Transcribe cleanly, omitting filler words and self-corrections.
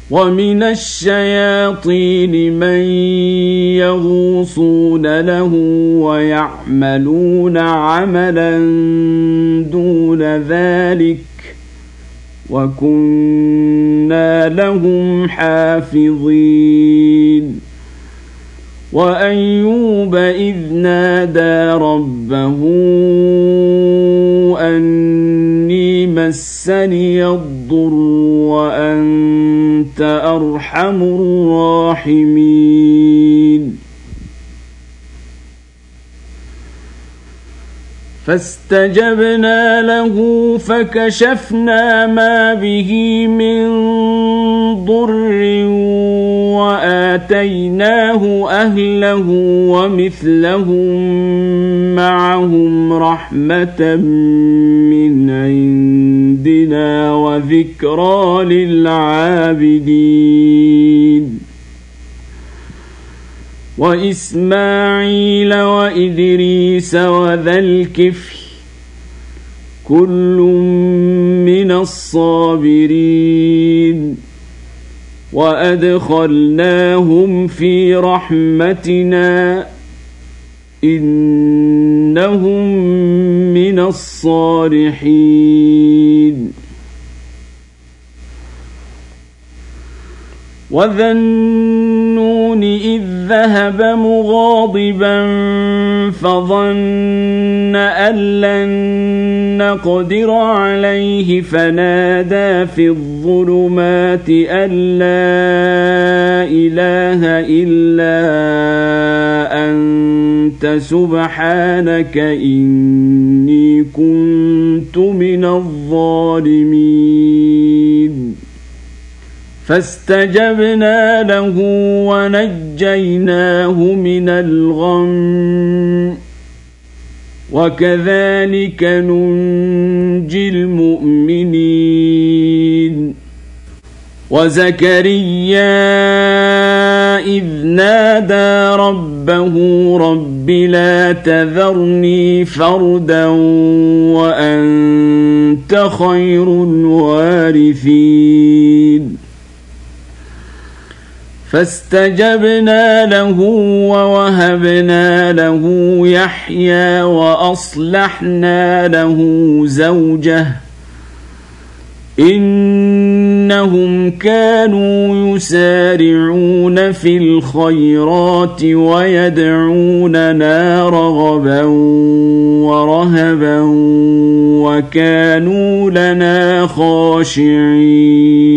ومن الشياطين من يغوصون له ويعملون عملا دون ذلك وكنا لهم حافظين وأيوب إذ نادى ربه أني مسني الضر وأنت أرحم الراحمين فاستجبنا له فكشفنا ما به من ضر وآتيناه أهله ومثلهم معهم رحمة من عندنا وذكرى للعابدين وإسماعيل وإدريس وذا الكفل كل من الصابرين وأدخلناهم في رحمتنا إنهم من الصالحين وذا النون إذ ذهب مغاضبا فظن أن لن نقدر عليه فنادى في الظلمات أن لا إله إلا أنت سبحانك إني كنت من الظالمين فاستجبنا له ونجيناه من الغم وكذلك ننجي المؤمنين وزكريا إذ نادى ربه رب لا تذرني فردا وأنت خير الوارثين فاستجبنا له ووهبنا له يحيى وأصلحنا له زوجه إنهم كانوا يسارعون في الخيرات ويدعوننا رغبا ورهبا وكانوا لنا خاشعين